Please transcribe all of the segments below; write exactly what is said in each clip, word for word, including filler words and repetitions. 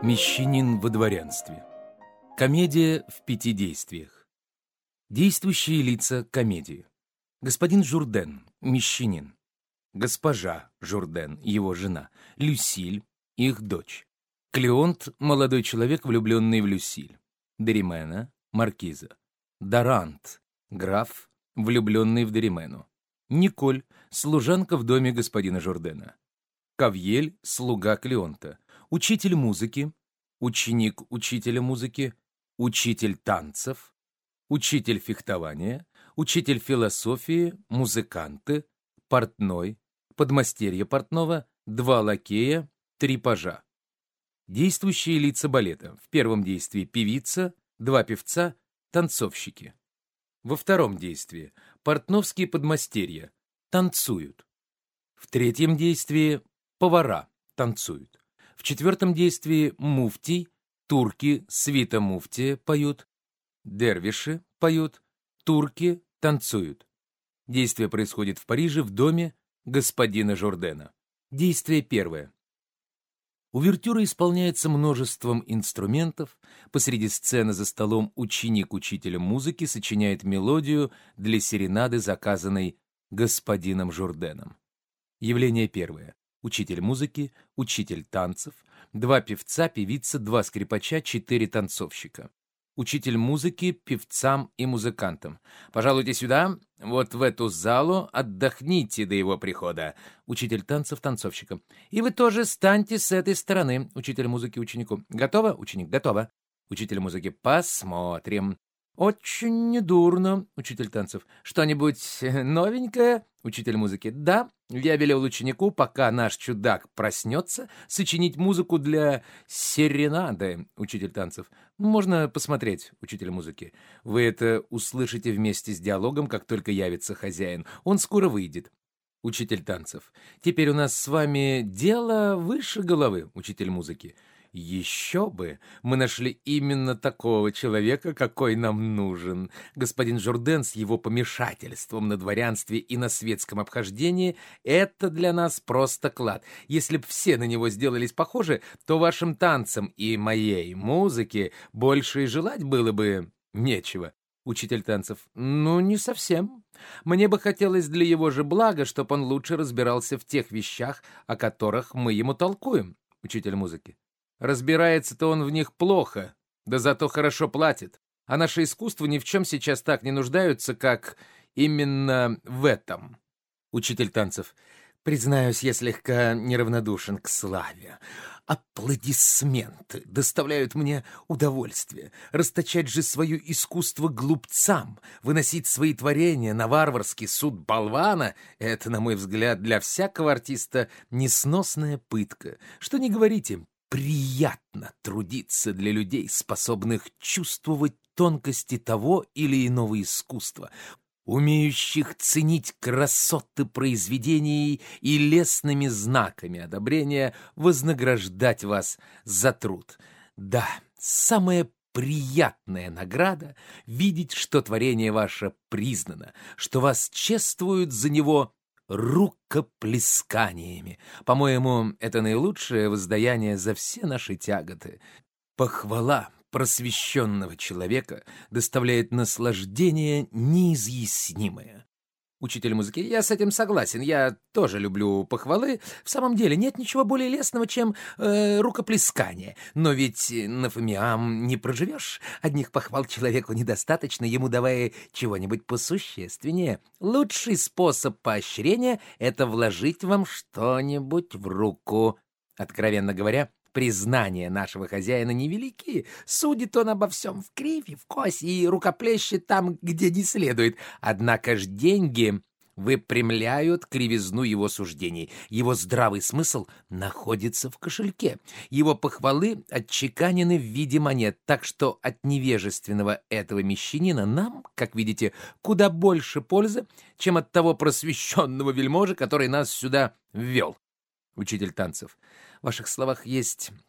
Мещанин во дворянстве. Комедия в пяти действиях. Действующие лица комедии. Господин Журден, мещанин. Госпожа Журден, его жена. Люсиль, их дочь. Клеонт, молодой человек, влюбленный в Люсиль. Деримена, маркиза. Дарант, граф, влюбленный в Деримену. Николь, служанка в доме господина Журдена. Кавьель, слуга Клеонта. Учитель музыки, ученик учителя музыки, учитель танцев, учитель фехтования, учитель философии, музыканты, портной, подмастерье портного, два лакея, три пажа. Действующие лица балета. В первом действии певица, два певца, танцовщики. Во втором действии портновские подмастерья танцуют. В третьем действии повара танцуют. В четвертом действии муфтий, турки, свита муфтия поют, дервиши поют, турки танцуют. Действие происходит в Париже в доме господина Журдена. Действие первое. Увертюра исполняется множеством инструментов. Посреди сцены за столом ученик учителя музыки сочиняет мелодию для серенады, заказанной господином Журденом. Явление первое. Учитель музыки, учитель танцев, два певца, певица, два скрипача, четыре танцовщика. Учитель музыки певцам и музыкантам. Пожалуйте сюда, вот в эту залу, отдохните до его прихода. Учитель танцев танцовщикам. И вы тоже станьте с этой стороны. Учитель музыки ученику. Готово? Ученик. Готово. Учитель музыки. Посмотрим. Очень недурно. Учитель танцев. Что-нибудь новенькое? Учитель музыки. Да, я велел ученику, пока наш чудак проснется, сочинить музыку для серенады. Учитель танцев. Можно посмотреть, учитель музыки. Вы это услышите вместе с диалогом, как только явится хозяин. Он скоро выйдет. Учитель танцев. Теперь у нас с вами дело выше головы, учитель музыки. Еще бы! Мы нашли именно такого человека, какой нам нужен. Господин Журден с его помешательством на дворянстве и на светском обхождении — это для нас просто клад. Если б все на него сделались похожи, то вашим танцам и моей музыке больше и желать было бы нечего. Учитель танцев. Ну, не совсем. Мне бы хотелось для его же блага, чтобы он лучше разбирался в тех вещах, о которых мы ему толкуем. Учитель музыки. Разбирается-то он в них плохо, да зато хорошо платит. А наше искусство ни в чем сейчас так не нуждаются, как именно в этом. Учитель танцев. Признаюсь, я слегка неравнодушен к славе. Аплодисменты доставляют мне удовольствие. Расточать же свое искусство глупцам, выносить свои творения на варварский суд болвана — это, на мой взгляд, для всякого артиста несносная пытка. Что не говорите, приятно трудиться для людей, способных чувствовать тонкости того или иного искусства, умеющих ценить красоты произведений и лестными знаками одобрения вознаграждать вас за труд. Да, самая приятная награда — видеть, что творение ваше признано, что вас чествуют за него рукоплесканиями. По-моему, это наилучшее воздаяние за все наши тяготы. Похвала просвещенного человека доставляет наслаждение неизъяснимое. Учитель музыки. Я с этим согласен. Я тоже люблю похвалы. В самом деле нет ничего более лестного, чем э, рукоплескание. Но ведь на фамиам не проживешь. Одних похвал человеку недостаточно, ему давая чего-нибудь посущественнее. Лучший способ поощрения — это вложить вам что-нибудь в руку. Откровенно говоря, признания нашего хозяина невелики. Судит он обо всем в кривь и в кось и рукоплещет там, где не следует. Однако ж деньги выпрямляют кривизну его суждений. Его здравый смысл находится в кошельке. Его похвалы отчеканены в виде монет, так что от невежественного этого мещанина нам, как видите, куда больше пользы, чем от того просвещенного вельможи, который нас сюда ввел. Учитель танцев. В ваших словах есть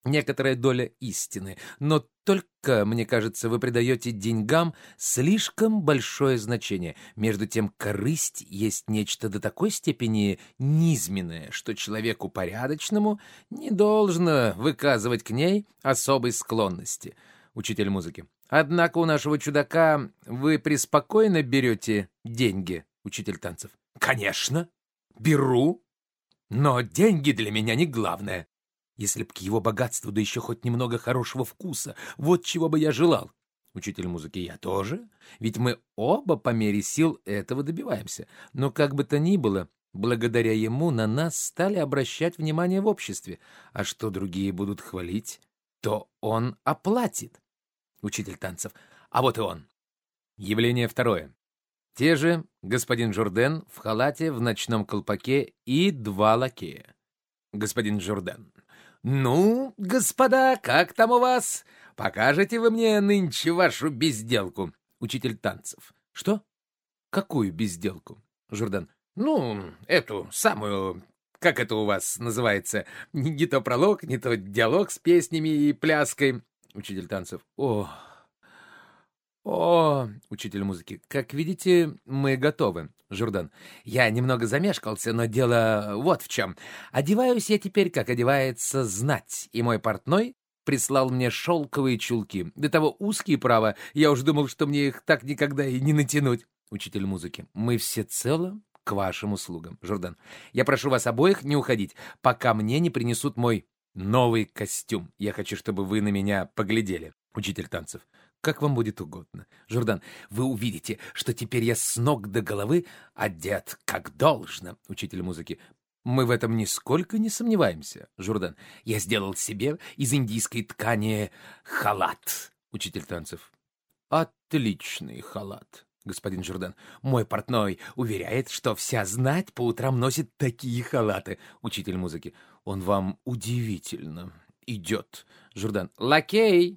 некоторая доля истины, но только, мне кажется, вы придаете деньгам слишком большое значение. Между тем, корысть есть нечто до такой степени низменное, что человеку порядочному не должно выказывать к ней особой склонности. Учитель музыки. Однако у нашего чудака вы преспокойно берете деньги, учитель танцев. Конечно, беру, но деньги для меня не главное. Если б к его богатству, да еще хоть немного хорошего вкуса, вот чего бы я желал. Учитель музыки, я тоже, ведь мы оба по мере сил этого добиваемся. Но как бы то ни было, благодаря ему на нас стали обращать внимание в обществе, а что другие будут хвалить, то он оплатит. Учитель танцев, а вот и он. Явление второе. Те же господин Журден в халате, в ночном колпаке и два лакея. Господин Журден. «Ну, господа, как там у вас? Покажете вы мне нынче вашу безделку?» Учитель танцев. «Что? Какую безделку?» Журден. «Ну, эту самую, как это у вас называется? Не то пролог, не то диалог с песнями и пляской». Учитель танцев. «О, о, учитель музыки, как видите, мы готовы». Журден. «Я немного замешкался, но дело вот в чем. Одеваюсь я теперь, как одевается знать, и мой портной прислал мне шелковые чулки. До того узкие, право, я уж думал, что мне их так никогда и не натянуть». Учитель музыки. «Мы всецело к вашим услугам». Журден. «Я прошу вас обоих не уходить, пока мне не принесут мой новый костюм. Я хочу, чтобы вы на меня поглядели». Учитель танцев. «Как вам будет угодно». Журден. «Вы увидите, что теперь я с ног до головы одет как должно». Учитель музыки. «Мы в этом нисколько не сомневаемся». Журден. «Я сделал себе из индийской ткани халат». Учитель танцев. «Отличный халат». Господин Журден. «Мой портной уверяет, что вся знать по утрам носит такие халаты». Учитель музыки. «Он вам удивительно идет». Журден. «Лакей!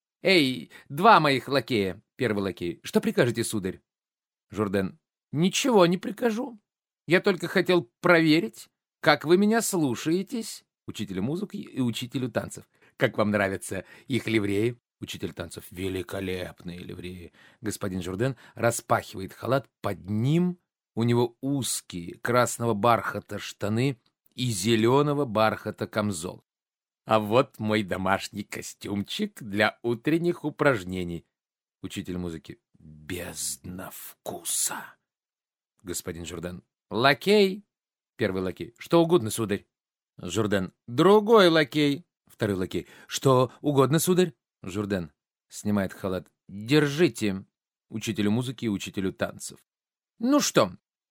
Эй, два моих лакея!» Первый лакей. «Что прикажете, сударь?» Журден. «Ничего не прикажу. Я только хотел проверить, как вы меня слушаетесь». Учителю музыки и учителю танцев. «Как вам нравятся их ливреи?» Учитель танцев. «Великолепные ливреи». Господин Журден распахивает халат. Под ним у него узкие красного бархата штаны и зеленого бархата камзол. «А вот мой домашний костюмчик для утренних упражнений». Учитель музыки. «Бездна вкуса». Господин Журден. «Лакей». Первый лакей. «Что угодно, сударь». Журден. «Другой лакей». Второй лакей. «Что угодно, сударь». Журден снимает халат. «Держите». Учителю музыки и учителю танцев. «Ну что,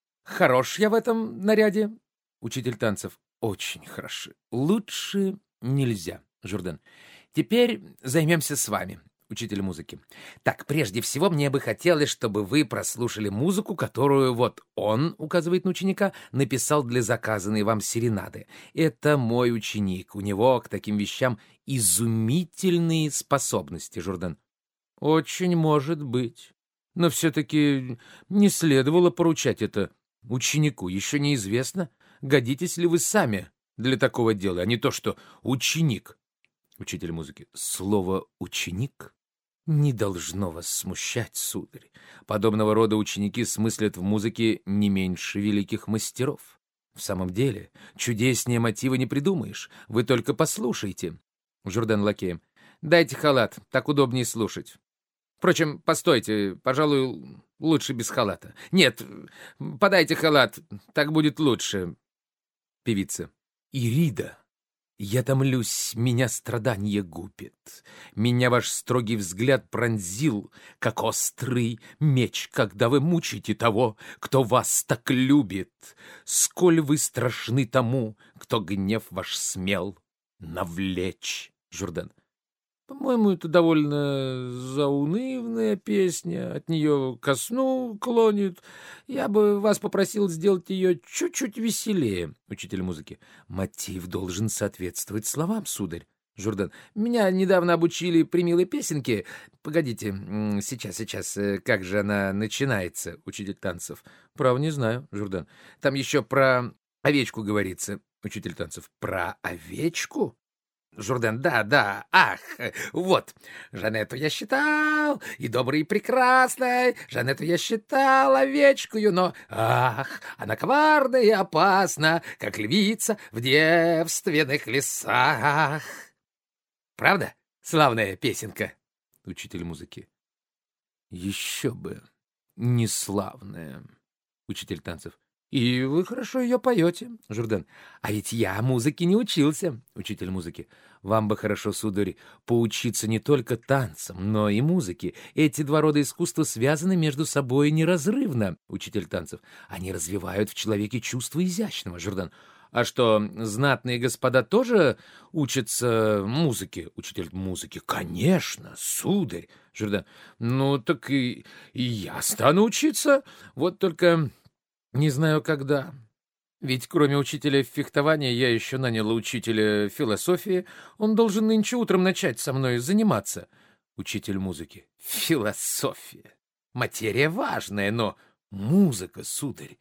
хорош я в этом наряде?» Учитель танцев. «Очень хороши. Лучше нельзя». Журден. «Теперь займемся с вами». Учитель музыки. «Так, прежде всего, мне бы хотелось, чтобы вы прослушали музыку, которую вот он, указывает на ученика, написал для заказанной вам серенады. Это мой ученик. У него к таким вещам изумительные способности». Журден. «Очень может быть. Но все-таки не следовало поручать это ученику. Еще неизвестно, годитесь ли вы сами для такого дела, а не то, что ученик». Учитель музыки. «Слово «ученик» не должно вас смущать, сударь. Подобного рода ученики смыслят в музыке не меньше великих мастеров. В самом деле, чудеснее мотива не придумаешь. Вы только послушайте». Журден лакеем. «Дайте халат, так удобнее слушать. Впрочем, постойте, пожалуй, лучше без халата. Нет, подайте халат, так будет лучше». Певица. «Ирида, я томлюсь, меня страдание губит. Меня ваш строгий взгляд пронзил, как острый меч, когда вы мучите того, кто вас так любит. Сколь вы страшны тому, кто гнев ваш смел навлечь». Журден. «По-моему, это довольно заунывная песня, от нее ко сну клонит. Я бы вас попросил сделать ее чуть-чуть веселее». Учитель музыки. «Мотив должен соответствовать словам, сударь». Журден. «Меня недавно обучили примилой песенке. Погодите, сейчас, сейчас, как же она начинается?» Учитель танцев. «Право не знаю». Журден. «Там еще про овечку говорится». Учитель танцев. «Про овечку? Журден, да, да, ах, вот. Жанетту я считал, и доброй, и прекрасной. Жанетту я считал овечкую, но, ах, она коварна и опасна, как львица в девственных лесах. Правда? Славная песенка. Учитель музыки. Еще бы не славная. Учитель танцев. И вы хорошо ее поете, Журден. А ведь я музыке не учился. Учитель музыки. Вам бы хорошо, сударь, поучиться не только танцам, но и музыке. Эти два рода искусства связаны между собой неразрывно. Учитель танцев. Они развивают в человеке чувство изящного, Журден. А что, знатные господа тоже учатся музыке? Учитель музыки. Конечно, сударь. Журден. Ну, так и, и я стану учиться. Вот только... Не знаю, когда. Ведь кроме учителя фехтования я еще наняла учителя философии. Он должен нынче утром начать со мной заниматься. Учитель музыки. Философия. Материя важная, но музыка, сударь.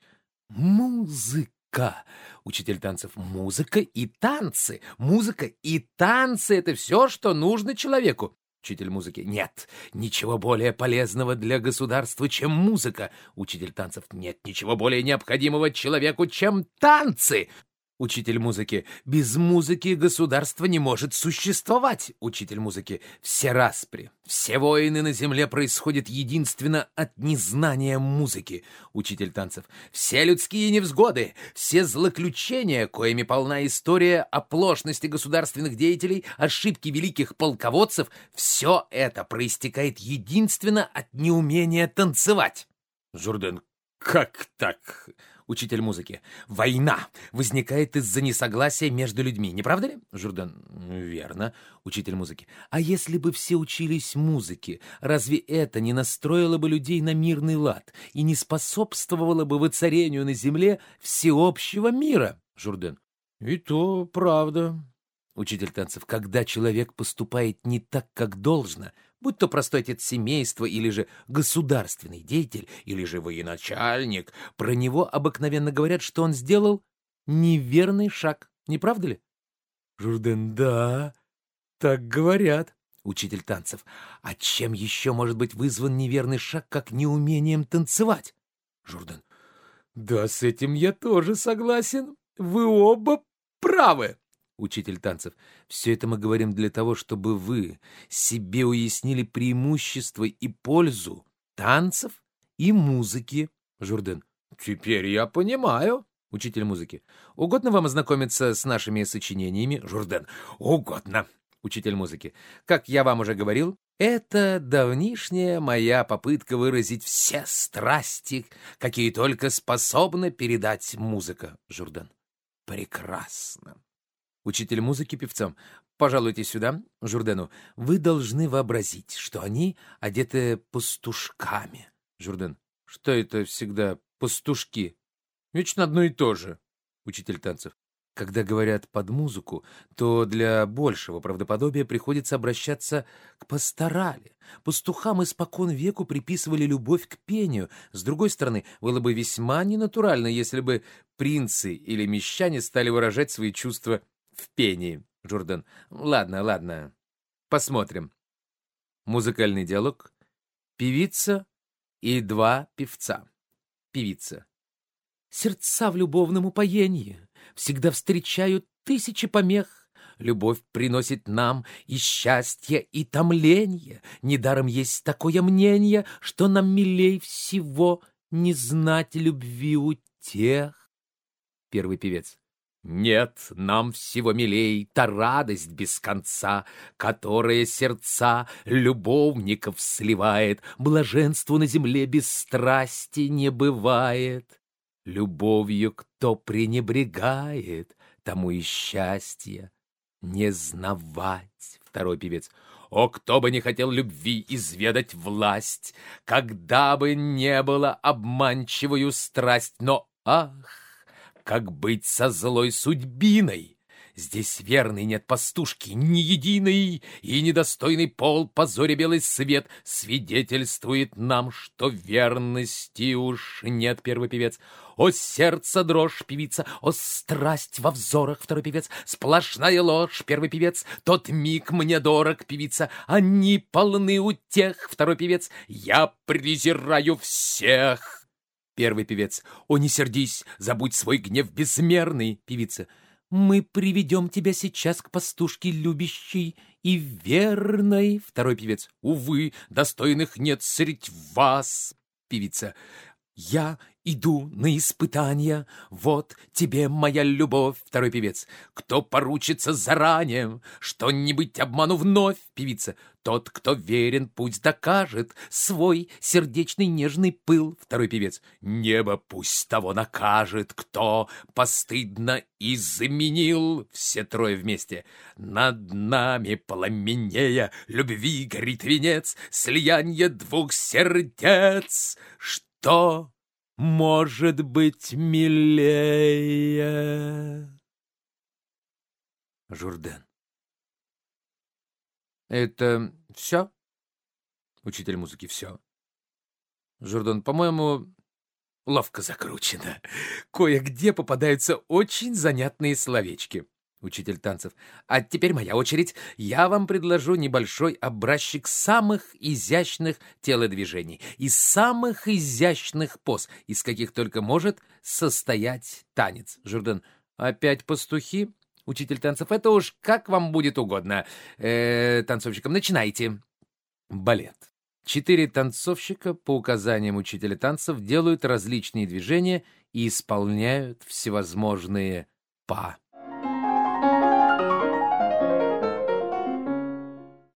Музыка. Учитель танцев. Музыка и танцы. Музыка и танцы — это все, что нужно человеку. Учитель музыки. Нет, ничего более полезного для государства, чем музыка. Учитель танцев. Нет, ничего более необходимого человеку, чем танцы. Учитель музыки. Без музыки государство не может существовать. Учитель музыки. Все распри, все войны на земле происходят единственно от незнания музыки. Учитель танцев. Все людские невзгоды, все злоключения, коими полна история, оплошности государственных деятелей, ошибки великих полководцев, все это проистекает единственно от неумения танцевать. Журден. Как так? Учитель музыки. Война возникает из-за несогласия между людьми, не правда ли? Журден. Верно. Учитель музыки. А если бы все учились музыке, разве это не настроило бы людей на мирный лад и не способствовало бы воцарению на земле всеобщего мира? Журден. И то правда. Учитель танцев. Когда человек поступает не так, как должно, будь то простой отец семейства, или же государственный деятель, или же военачальник, про него обыкновенно говорят, что он сделал неверный шаг. Не правда ли? Журден. Да, так говорят. Учитель танцев. А чем еще может быть вызван неверный шаг, как неумением танцевать? Журден. Да, с этим я тоже согласен. Вы оба правы. Учитель танцев. Все это мы говорим для того, чтобы вы себе уяснили преимущество и пользу танцев и музыки. Журден. Теперь я понимаю. Учитель музыки. Угодно вам ознакомиться с нашими сочинениями? Журден. Угодно. Учитель музыки. Как я вам уже говорил, это давнишняя моя попытка выразить все страсти, какие только способна передать музыка. Журден. Прекрасно. Учитель музыки певцам. Пожалуйте сюда, Журдену. Вы должны вообразить, что они одеты пастушками. Журден. Что это всегда пастушки? Вечно одно и то же. Учитель танцев. Когда говорят под музыку, то для большего правдоподобия приходится обращаться к пасторали. Пастухам испокон веку приписывали любовь к пению. С другой стороны, было бы весьма ненатурально, если бы принцы или мещане стали выражать свои чувства в пении. Журден. Ладно, ладно. Посмотрим. Музыкальный диалог. Певица и два певца. Певица. Сердца в любовном упоении всегда встречают тысячи помех. Любовь приносит нам и счастье, и томление. Недаром есть такое мнение, что нам милей всего не знать любви утех. Первый певец. Нет, нам всего милей та радость без конца, которая сердца любовников сливает. Блаженству на земле без страсти не бывает. Любовью кто пренебрегает, тому и счастье не знавать. Второй певец. О, кто бы не хотел любви изведать власть, когда бы не было обманчивую страсть, но ах! Как быть со злой судьбиной? Здесь верный нет пастушки, ни единой, и недостойный пол, позоря белый свет, свидетельствует нам, что верности уж нет, первый певец. О, сердце дрожь, певица, о, страсть во взорах, второй певец, сплошная ложь, первый певец, тот миг мне дорог, певица, они полны утех, второй певец, я презираю всех. Первый певец, о, не сердись, забудь свой гнев безмерный, певица, мы приведем тебя сейчас к пастушке любящей и верной, второй певец, увы, достойных нет средь вас, певица, я иду на испытания, вот тебе моя любовь, второй певец. Кто поручится заранее, что не быть обману вновь, певица, тот, кто верен, пусть докажет свой сердечный нежный пыл, второй певец. Небо пусть того накажет, кто постыдно изменил, все трое вместе. Над нами пламенея любви горит венец, слияние двух сердец. Что может быть милее? Журден. Это все? Учитель музыки, все. Журден, по-моему, ловко закручено. Кое-где попадаются очень занятные словечки. Учитель танцев. А теперь моя очередь. Я вам предложу небольшой образчик самых изящных телодвижений и самых изящных поз, из каких только может состоять танец. Журден. Опять пастухи? Учитель танцев. Это уж как вам будет угодно. Э, танцовщикам, начинайте. Балет. Четыре танцовщика по указаниям учителя танцев делают различные движения и исполняют всевозможные па.